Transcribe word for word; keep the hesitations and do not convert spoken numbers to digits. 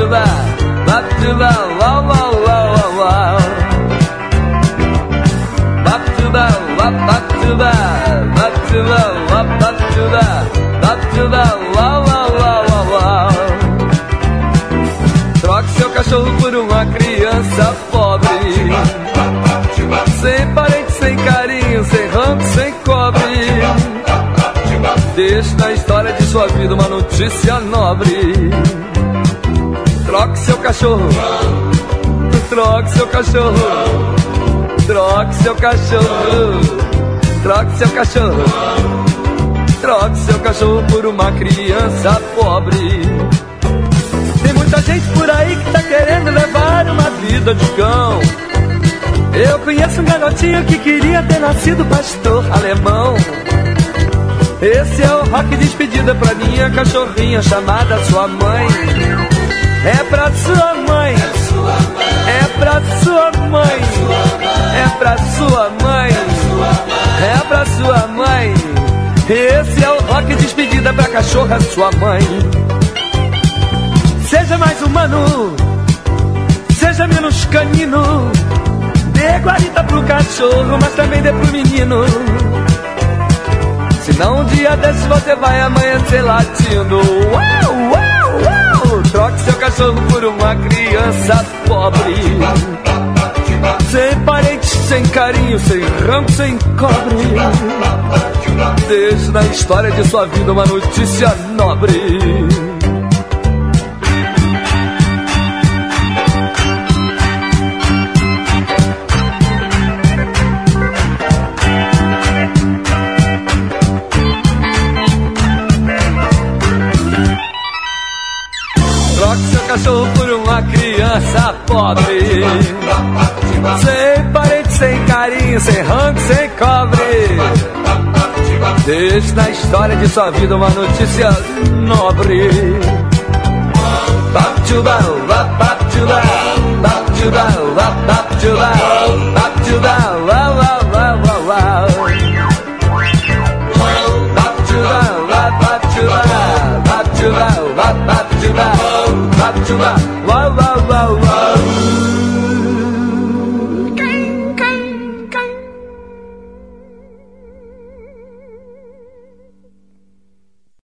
Baptuba, Baptuba, wow, wow, wow, wow, wow. Baptuba, Baptuba, Baptuba, Baptuba, Baptuba, wow, wow, wow, wow, wow. Troque seu cachorro por uma criança pobre, sem parente, sem carinho, sem ranco, sem cobre. Deixe na história de sua vida uma notícia nobre. Troque seu cachorro, troque seu cachorro, troque seu cachorro, troque seu cachorro, troque seu cachorro por uma criança pobre. Tem muita gente por aí que tá querendo levar uma vida de cão. Eu conheço um garotinho que queria ter nascido pastor alemão. Esse é o rock de despedida pra minha cachorrinha chamada sua mãe. É pra sua mãe, é pra sua mãe, é pra sua mãe, é pra sua mãe. Esse é o rock de despedida pra cachorra sua mãe. Seja mais humano, seja menos canino. Dê guarita pro cachorro, mas também dê pro menino. Senão um dia desses você vai amanhecer latindo. Uau, uau, uau. Troque seu cachorro por uma criança pobre, sem parentes, sem carinho, sem ranco, sem cobre. Deixe na história de sua vida uma notícia nobre. Cachorro por uma criança pobre, sem parente, sem carinho, sem ranco, sem cobre. Deixe na história de sua vida uma notícia nobre. Baptuba, baptuba, baptuba, baptuba, baptuba, wow, wow, wow, wow, wow. Baptuba, baptuba, baptuba, baptuba, baptuba, wow, wow, wow, wow.